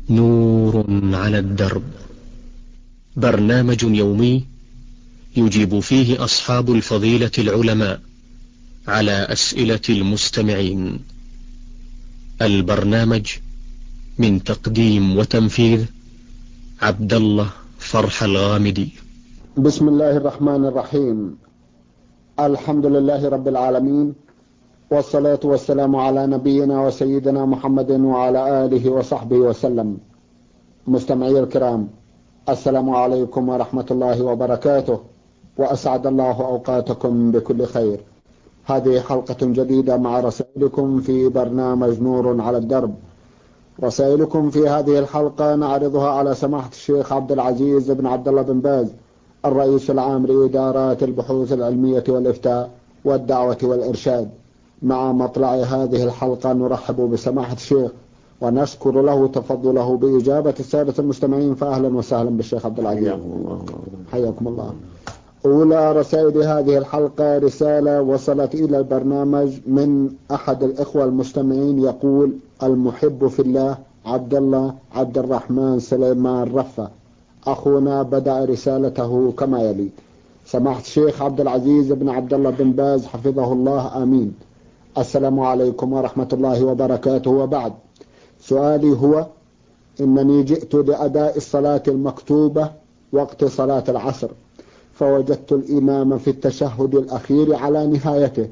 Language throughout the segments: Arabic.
نور على الدرب، برنامج يومي يجيب فيه أصحاب الفضيلة العلماء على أسئلة المستمعين. البرنامج من تقديم وتنفيذ عبد الله فرح الغامدي. بسم الله الرحمن الرحيم. الحمد لله رب العالمين، والصلاة والسلام على نبينا وسيدنا محمد وعلى آله وصحبه وسلم. مستمعي الكرام، السلام عليكم ورحمة الله وبركاته، وأسعد الله أوقاتكم بكل خير. هذه حلقة جديدة مع رسائلكم في برنامج نور على الدرب. رسائلكم في هذه الحلقة نعرضها على سماحة الشيخ عبد العزيز بن عبد الله بن باز، الرئيس العام لإدارات البحوث العلمية والإفتاء والدعوة والإرشاد. مع مطلع هذه الحلقة نرحب بسماحة الشيخ ونشكر له تفضله بإجابة السادة المستمعين، فأهلا وسهلا بالشيخ عبد العزيز. حياكم الله. أولى رسائل هذه الحلقة رسالة وصلت إلى البرنامج من أحد الإخوة المستمعين، يقول: المحب في الله عبد الله عبد الرحمن سليمان رفة. أخونا بدأ رسالته كما يلي: سماحة الشيخ عبد العزيز بن عبد الله بن باز حفظه الله آمين. السلام عليكم ورحمة الله وبركاته، وبعد. سؤالي هو: إنني جئت لأداء الصلاة المكتوبة وقت صلاة العصر، فوجدت الإمام في التشهد الأخير على نهايته،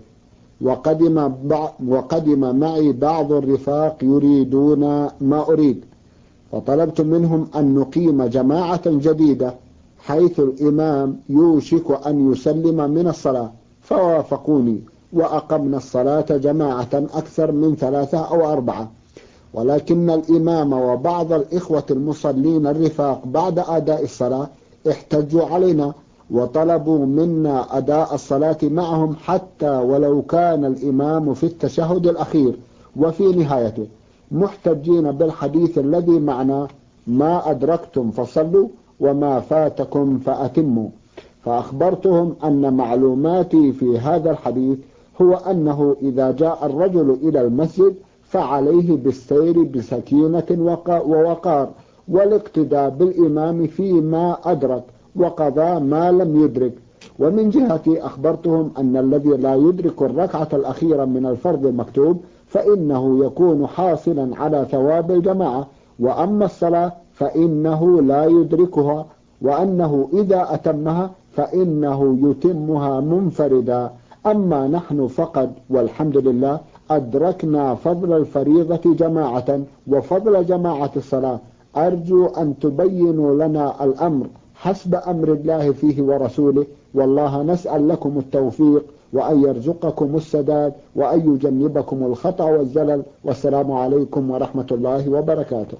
وقدم معي بعض الرفاق يريدون ما أريد، فطلبت منهم أن نقيم جماعة جديدة حيث الإمام يوشك أن يسلم من الصلاة، فوافقوني وأقمنا الصلاة جماعة أكثر من 3 أو 4. ولكن الإمام وبعض الإخوة المصلين الرفاق بعد أداء الصلاة احتجوا علينا وطلبوا منا أداء الصلاة معهم حتى ولو كان الإمام في التشهد الأخير وفي نهايته، محتجين بالحديث الذي معنا: ما أدركتم فصلوا وما فاتكم فأتموا. فأخبرتهم أن معلوماتي في هذا الحديث هو أنه إذا جاء الرجل إلى المسجد فعليه بالسير بسكينة ووقار، والاقتداء بالإمام فيما أدرك وقضى ما لم يدرك. ومن جهتي أخبرتهم أن الذي لا يدرك الركعة الأخيرة من الفرض المكتوب فإنه يكون حاصلا على ثواب الجماعة، وأما الصلاة فإنه لا يدركها، وأنه إذا أتمها فإنه يتمها منفردا. أما نحن فقد والحمد لله أدركنا فضل الفريضة جماعة وفضل جماعة الصلاة. أرجو أن تبينوا لنا الأمر حسب أمر الله فيه ورسوله، والله نسأل لكم التوفيق وأن يرزقكم السداد وأن يجنبكم الخطأ والزلل. والسلام عليكم ورحمة الله وبركاته.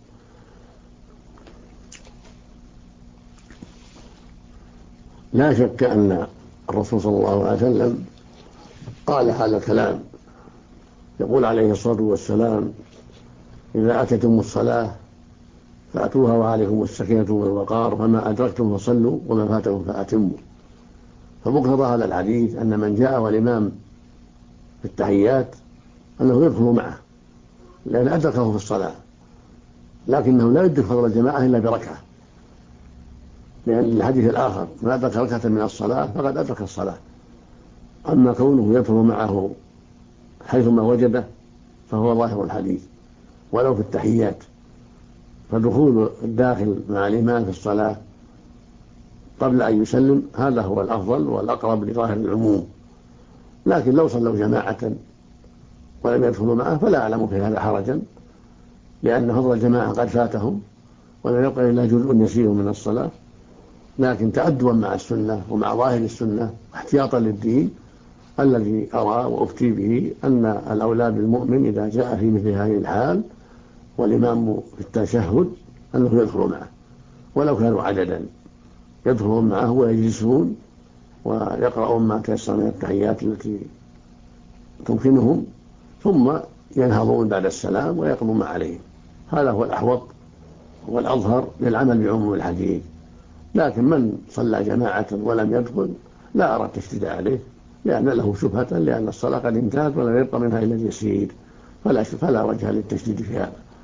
لا شك أن الرسول صلى الله عليه وسلم قال هذا الكلام، يقول عليه الصلاة والسلام: إذا أتيتم الصلاة فأتوها وعليكم السكينة والوقار، فما أدركتم فصلوا وما فاتكم فأتموا. فمقتضى هذا الحديث أن من جاء والإمام في التحيات أنه يدخل معه لأن أدركه في الصلاة، لكنه لا يدرك فضل الجماعة إلا بركعة، لأن الحديث الآخر: من أدرك ركعة من الصلاة فقد أدرك الصلاة. أما كونه يدخل معه حيثما وجده فهو ظاهر الحديث ولو في التحيات. فدخول الداخل مع الإمام في الصلاة قبل أن يسلم هذا هو الأفضل والأقرب لظاهر العموم. لكن لو صلوا جماعة ولم يدخلوا معه فلا أعلم في هذا حرجا، لأن فضل الجماعة قد فاتهم ولم يبقى إلا جزء يسير من الصلاة. لكن تأدبا مع السنة ومع ظاهر السنة واحتياطا للدين، الذي أرى وأفتي به أن الأولى بالمؤمن إذا جاء في مثل هذه الحال والإمام في التشهد أنه يدخل معه، ولو كانوا عددا يدخلون معه ويجلسون ويقرؤون ما تيسر من التحيات التي تمكنهم، ثم ينهضون بعد السلام ويقضون ما عليهم. هذا هو الأحوط والأظهر للعمل بعموم الحديث. لكن من صلى جماعة ولم يدخل لا أرى التشديد عليه، لأن له شبهة، لأن الصلاة قد انتهت ولم يبقى منها إلا اليسير، فلا وجه للتشديد في هذا.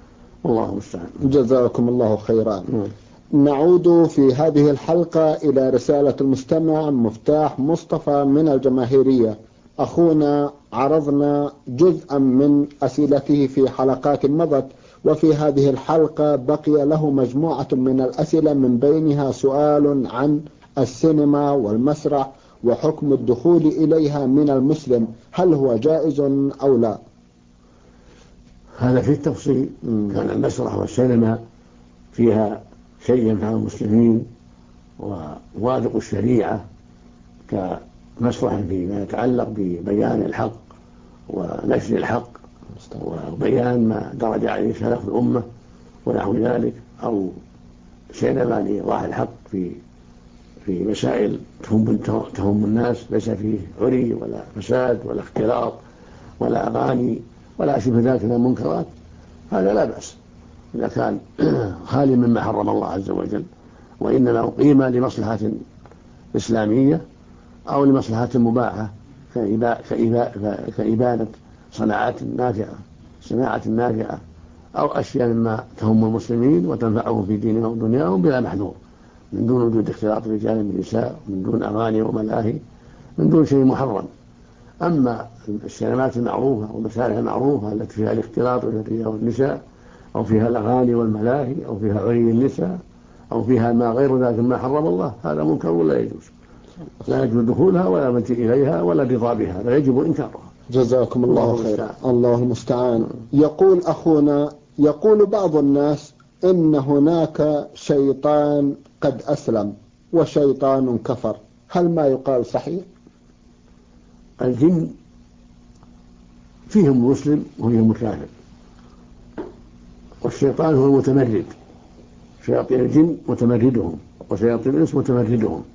والله المستعان. جزاكم الله خيرا. نعود في هذه الحلقة إلى رسالة المستمع مفتاح مصطفى من الجماهيرية. أخونا عرضنا جزءا من أسئلته في حلقات مضت، وفي هذه الحلقة بقي له مجموعة من الأسئلة، من بينها سؤال عن السينما والمسرح وحكم الدخول إليها من المسلم، هل هو جائز أو لا؟ هذا في التفصيل. كان المسرح والسينما فيها شيء ينفع المسلمين ووافق الشريعة، كمسرح فيما يتعلق ببيان الحق ونشر الحق وبيان ما درج عليه سلف الأمة ونحو ذلك، أو سينما لإيضاح الحق في مسائل تهم الناس، ليس فيه عري ولا فساد ولا اختلاط ولا أغاني ولا شبه ذلك من المنكرات، هذا لا بأس إذا كان خالي مما حرم الله عز وجل، وإنما أقيم لمصلحة إسلامية أو لمصلحة مباحة كإبانة صناعات نافعة أو أشياء مما تهم المسلمين وتنفعهم في دينهم ودنياهم بلا محذور، من دون وجود اختلاط الرجال بالنساء، من دون أغاني وملاهي، من دون شيء محرم. أما السينمات المعروفة والمسارح المعروفة التي فيها الاختلاط بالرجال والنساء، أو فيها الأغاني والملاهي، أو فيها عري النساء، أو فيها ما غير ذلك ما حرم الله، هذا منكر ولا يجوز، لا يجوز دخولها ولا مجيء إليها ولا رضا بها، لا يجب إنكارها. جزاكم الله خيرا. الله المستعان. يقول أخونا، يقول بعض الناس إن هناك شيطان قد أسلم وشيطان كفر، هل ما يقال صحيح؟ الجن فيهم مسلم وفيهم كافر، والشيطان هو المتمرد، شياطين الجن متمردهم وشياطين الإنس متمردهم،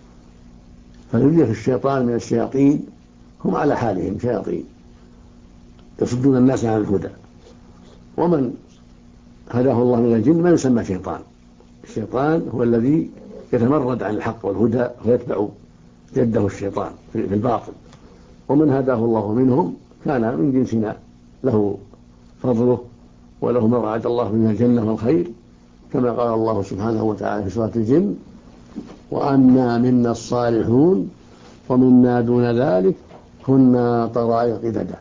فيوجد الشيطان من الشياطين هم على حالهم شياطين يصدون الناس عن الهدى، ومن هداه الله من الجن ما يسمى شيطان. الشيطان هو الذي يتمرد عن الحق والهدى ويتبع جده الشيطان في الباطل، ومن هداه الله منهم كان من جنسنا، له فضله وله ما وعد الله من الجنة والخير، كما قال الله سبحانه وتعالى في سورة الجن: وأنا منا الصالحون ومنا دون ذلك كنا طرائق قددا.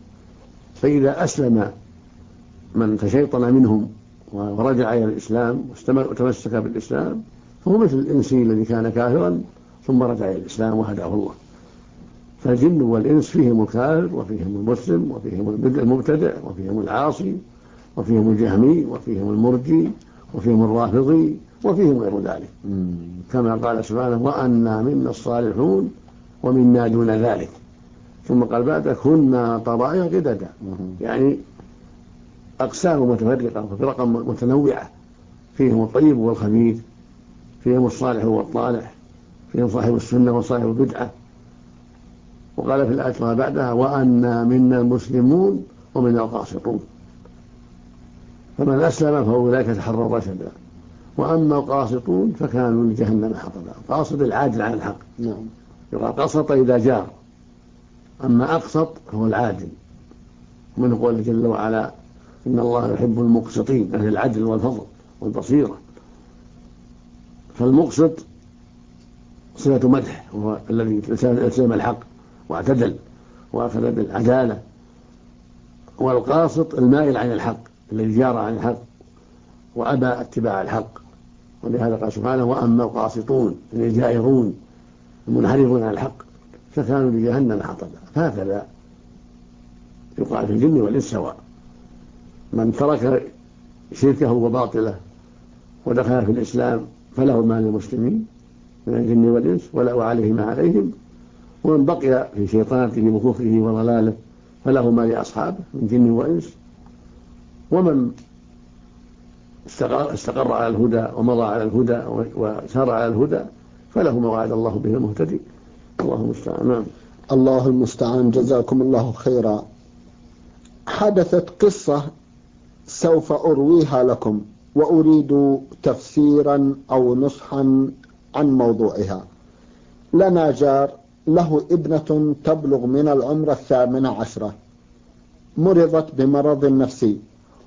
فإذا أسلم من تشيطن منهم ورجع إلى الإسلام وتمسك بالإسلام فهو مثل الإنسي الذي كان كافرا ثم رجع إلى الإسلام وهداه الله. فالجن والإنس فيهم الكافر وفيهم المسلم وفيهم المبتدع وفيهم العاصي وفيهم الجهمي وفيهم المرجي وفيهم الرافضي وفيهم غير ذلك، كما قال سبحانه: وأنا منا الصالحون ومنا دون ذلك. ثم قال بعد: كنا طرائق قددا، يعني أقسام متفرقة وفرق متنوعة، فيهم الطيب والخبيث، فيهم الصالح والطالح، فيهم صاحب السنة وصاحب البدعة. وقال في الآية ما بعدها: وأنا منا المسلمون ومنا القاسطون. فمن أسلم فأولئك تحروا رشدا، وأما القاسطون فكانوا لجهنم حطبا. قاصد العادل عن الحق، يقال قسط إذا جار، أما أقسط هو العادل، من قوله جل وعلا: إن الله يحب المقسطين، أهل العدل والفضل والبصيرة. فالمقسط صفة مدح، وهو الذي التزم الحق واعتدل وأخذ بالعدالة، والقاسط المائل عن الحق الذي جار عن الحق وأبى اتباع الحق. ولهذا قال سبحانه: وأما القاسطون الجائرون المنحرفون عن الحق فكانوا لجهنم حطبا. هكذا يقال في الجن والإنس سواء، من ترك شركه وباطله ودخل في الإسلام فله ما للمسلمين من الجن والإنس ولا عليه ما عليهم، ومن بقي في شيطانته وكفره وضلاله فله ما لأصحابه من جن وإنس، ومن استقر على الهدى ومضى على الهدى وسار على الهدى فله ما وعد الله به المهتدي. الله المستعان. الله المستعان. جزاكم الله خيرا. حدثت قصة سوف أرويها لكم وأريد تفسيرا أو نصحا عن موضوعها. لنا جار له ابنة تبلغ من العمر 18، مرضت بمرض نفسي،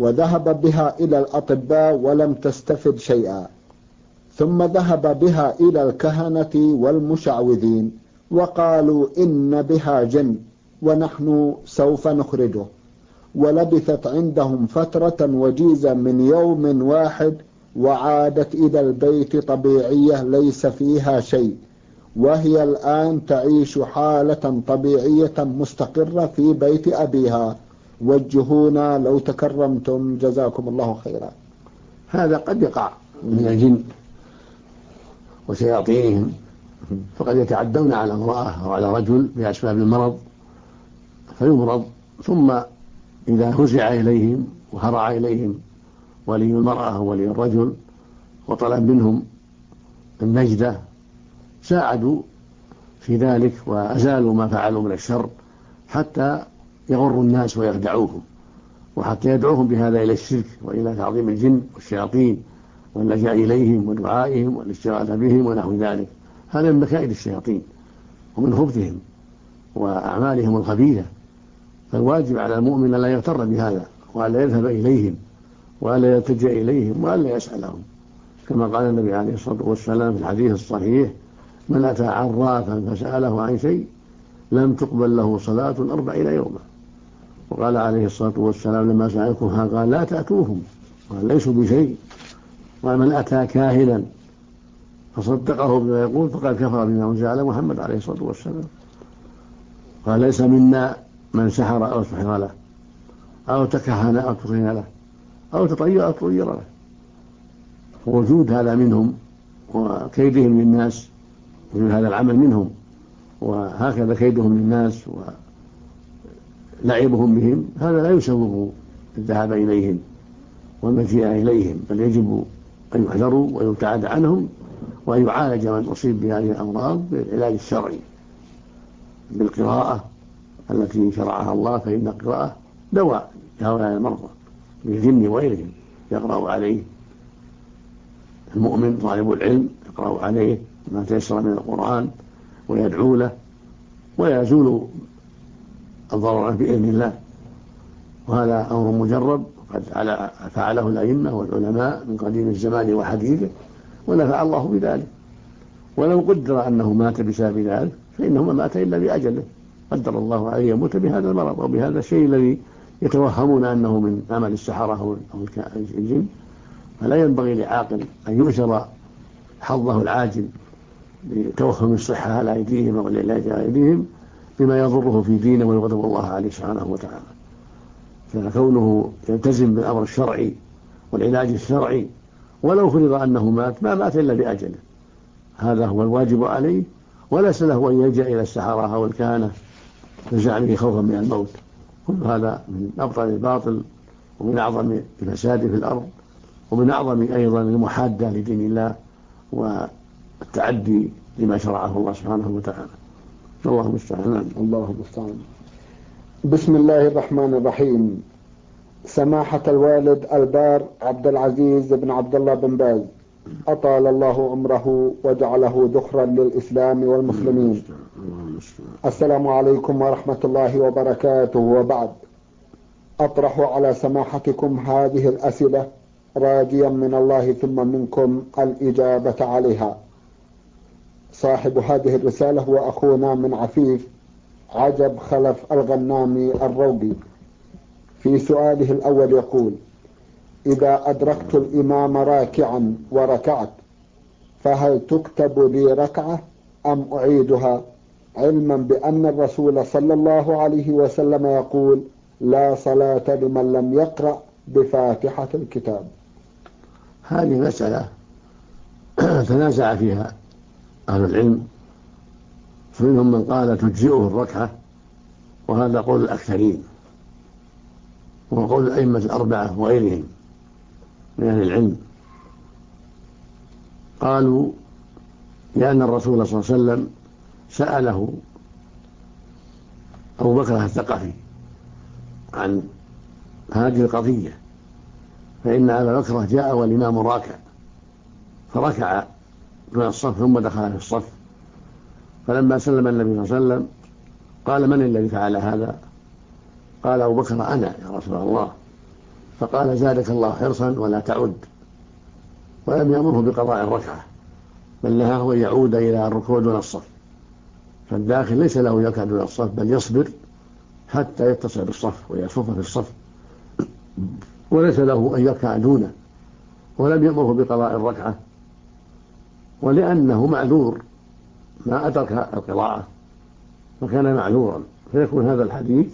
وذهب بها إلى الأطباء ولم تستفد شيئا، ثم ذهب بها إلى الكهنة والمشعوذين وقالوا إن بها جن ونحن سوف نخرجه، ولبثت عندهم فترة وجيزة من يوم واحد، وعادت إلى البيت طبيعية ليس فيها شيء، وهي الآن تعيش حالة طبيعية مستقرة في بيت أبيها. وجهونا لو تكرمتم، جزاكم الله خيرا. هذا قد يقع من الجن وشياطينهم، فقد يتعدون على امرأة أو على رجل بأسباب المرض فيمرض، ثم إذا فزع إليهم وهرع إليهم ولي المرأة وولي الرجل وطلب منهم النجدة ساعدوا في ذلك وأزالوا ما فعلوا من الشر حتى يغروا الناس ويخدعوهم، وحتى يدعوهم بهذا إلى الشرك وإلى تعظيم الجن والشياطين واللجاء إليهم ودعائهم والاستغاثة بهم ونحو ذلك. هذا من مكائد الشياطين ومن خبثهم وأعمالهم الخبيثة، فالواجب على المؤمن لا يغتر بهذا، وألا يذهب إليهم وألا يلتجأ إليهم وألا يسألهم، كما قال النبي عليه الصلاة والسلام في الحديث الصحيح: من أتى عرافا فسأله عن شيء لم تقبل له صلاة 40 يوما. وقال عليه الصلاة والسلام لما سألكمها قال: لا تأتوهم قال: ليسوا بشيء. ومن أتى كاهنا فصدقه بما يقول فقد كفر بما أنزل على محمد عليه الصلاة والسلام. قال: ليس منا من سحر أو سحر له أو تكهن أو تكهن له أو تطير أو تطير له. ووجود هذا منهم وكيدهم للناس، وجود هذا العمل منهم وهكذا كيدهم للناس ولعبهم بهم، هذا لا يسوغ الذهاب إليهم والمجيء إليهم، بل يجب أن يحذروا ويبتعد عنهم، وأن يعالج من أصيب بهذه الأمراض بالعلاج الشرعي بالقراءة التي شرعها الله، فإن القراءة دواء لهؤلاء المرضى بالجن وغيرهم. يقرأ عليه المؤمن طالب العلم، يقرأ عليه ما تيسر من القرآن ويدعو له ويزول الضرر بإذن الله. وهذا أمر مجرب قد فعله الأئمة والعلماء من قديم الزمان وحديثه، ونفع الله بذلك. ولو قدر أنه مات بسبب ذلك فإنه ما مات إلا بأجله، قدر الله عليه يموت بهذا المرض أو بهذا الشيء الذي يتوهمون أنه من عمل السحرة أو الجن. فلا ينبغي لعاقل أن يؤثر حظه العاجل بتوهم الصحة على أيديهم أو العلاج على أيديهم بما يضره في دينه ويغضب الله عليه سبحانه وتعالى. فكونه يلتزم بالأمر الشرعي والعلاج الشرعي ولو فرض أنه مات ما مات إلا بأجله، هذا هو الواجب عليه، وليس له أن يلجأ إلى السحرة أو الكهنة بزعمه خوفا من الموت. كل هذا من أبطل الباطل ومن أعظم الفساد في الأرض، ومن أعظم أيضا المحادة لدين الله والتعدي لما شرعه الله سبحانه وتعالى. الله المستعان. الله المستعان. بسم الله الرحمن الرحيم. سماحة الوالد البار عبد العزيز بن عبد الله بن باز أطال الله عمره وجعله ذخرا للإسلام والمسلمين. السلام عليكم ورحمة الله وبركاته. وبعد، أطرح على سماحتكم هذه الأسئلة راجيا من الله ثم منكم الإجابة عليها. صاحب هذه الرسالة هو أخونا من عفيف عجب خلف الغنامي الروقي. في سؤاله الأول يقول: إذا أدركت الإمام راكعا وركعت فهل تكتب لي ركعة أم أعيدها، علما بأن الرسول صلى الله عليه وسلم يقول: لا صلاة لمن لم يقرأ بفاتحة الكتاب؟ هذه مسألة تنازع فيها أهل العلم، فمنهم من قال تجزئه الركعة، وهذا قول الأكثرين وقول الأئمة الأربعة وغيرهم من أهل العلم. قالوا لأن الرسول صلى الله عليه وسلم سأله أبو بكر الثقفي عن هذه القضية، فإن أبا بكر جاء والإمام راكع فركع من الصف ثم دخل في الصف، فلما سلم النبي صلى الله عليه وسلم قال: من الذي فعل هذا؟ قال أبو بكر: أنا يا رسول الله. فقال زادك الله حرصا ولا تعد، ولم يأمره بقضاء الركعة، بل نهاه أن يعود إلى الركوع دون الصف. فالداخل ليس له يركع دون الصف، بل يصبر حتى يتصل بالصف ويصف في الصف، وليس له أن يركع دونه. ولم يأمره بقضاء الركعة، ولأنه معذور ما أدرك القراءة فكان معذورا، فيكون هذا الحديث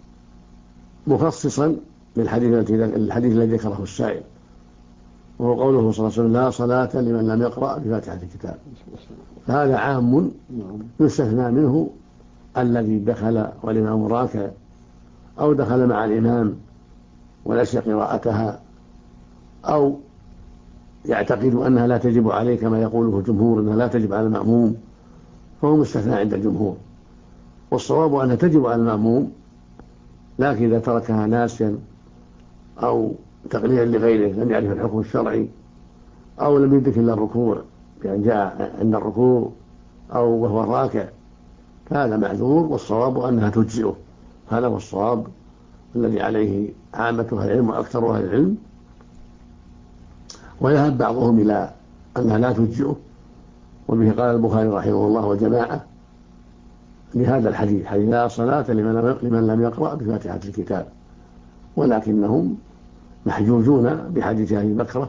مخصصا للحديث الذي ذكره السائل، وهو قوله صلى الله عليه وسلم لا صلاة لمن لم يقرأ بفاتحة الكتاب. فهذا عام يستثنى منه الذي دخل والإمام راكع، أو دخل مع الإمام ونسي قراءتها، أو يعتقد أنها لا تجب عليه كما يقوله الجمهور أنها لا تجب على المأموم، فهو مستثنى عند الجمهور. والصواب أنها تجب على المأموم، لكن إذا تركها ناسيا أو تقليلا لغيره لم يعرف الحكم الشرعي، أو لم يدرك إلا الركوع بأن جاء عند الركوع أو وهو راكع، فهذا معذور، والصواب أنها تجزئه. هذا هو الصواب الذي عليه عامة أهل العلم وأكثر أهل العلم. ويذهب بعضهم إلى أنها لا تجزئه، وبه قال البخاري رحمه الله وجماعة لهذا الحديث، حديث لا صلاة لمن لم يقرأ بفاتحة الكتاب، ولكنهم محجوجون بحديث أبي بكرة،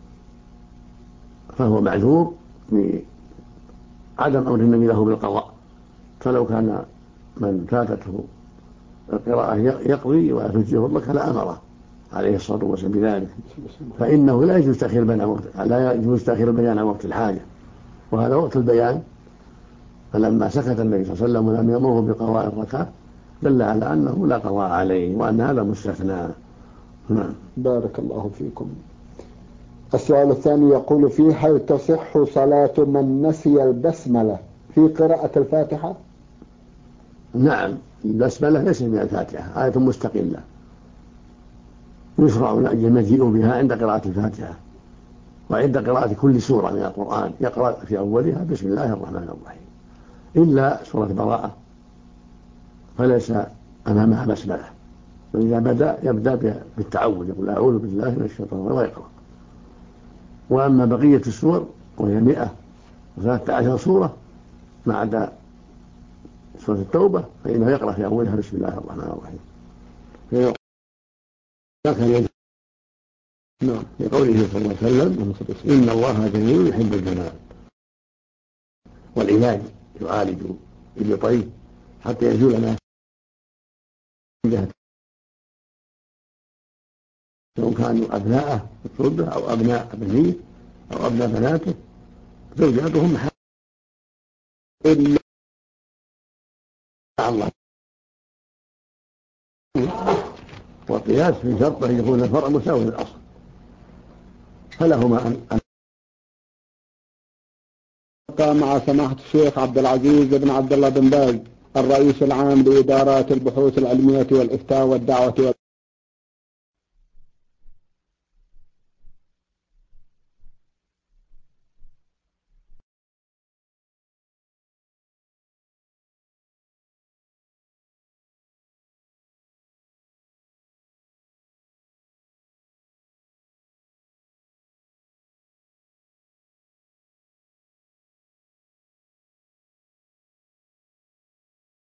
فهو معذور بعدم أمر النبي له بالقضاء. فلو كان من فاتته القراءة يقضي ولا تجزئه الركعة لأمره عليه الصلاة والسلام بذلك، فإنه لا يجوز تأخير البيان عن وقت الحاجة، وهذا وقت البيان. فلما سكت النبي صلى الله عليه وسلم ولم يأمره بقضاء الركعة دل على أنه لا قضاء عليه، وأن هذا مستثنى. بارك الله فيكم. السؤال الثاني يقول فيه: هل تصح صلاة من نسي البسملة في قراءة الفاتحة؟ نعم، البسملة ليس من الفاتحة، آية مستقلة يشرع المجيء بها عند قراءة الفاتحة وعند قراءة كل سورة من القرآن، يقرأ في أولها بسم الله الرحمن الرحيم، إلا سورة براءة فليس أمامها بسملة، وإذا يبدأ بالتعوذ، يقول أعوذ بالله من الشيطان ويقرأ. وأما بقية السور وهي 113 سورة ما عدا سورة التوبة فإنه يقرأ في أولها بسم الله الرحمن الرحيم. في قوله صلى الله عليه وسلم: إن الله جميل يحب الجمال. والعلاج يعالج بطيب حتى يزول ما عنده، سواء كانوا أبناءه الصلبة أو أبناء بنيه أو أبناء بناته، زوجاتهم إلا الله. والقياس في شرط أن يكون الفرع مساوي للأصل، فلهما أن مع سماحة الشيخ عبد العزيز بن عبد الله بن باز الرئيس العام لإدارات البحوث العلمية والإفتاء والدعوة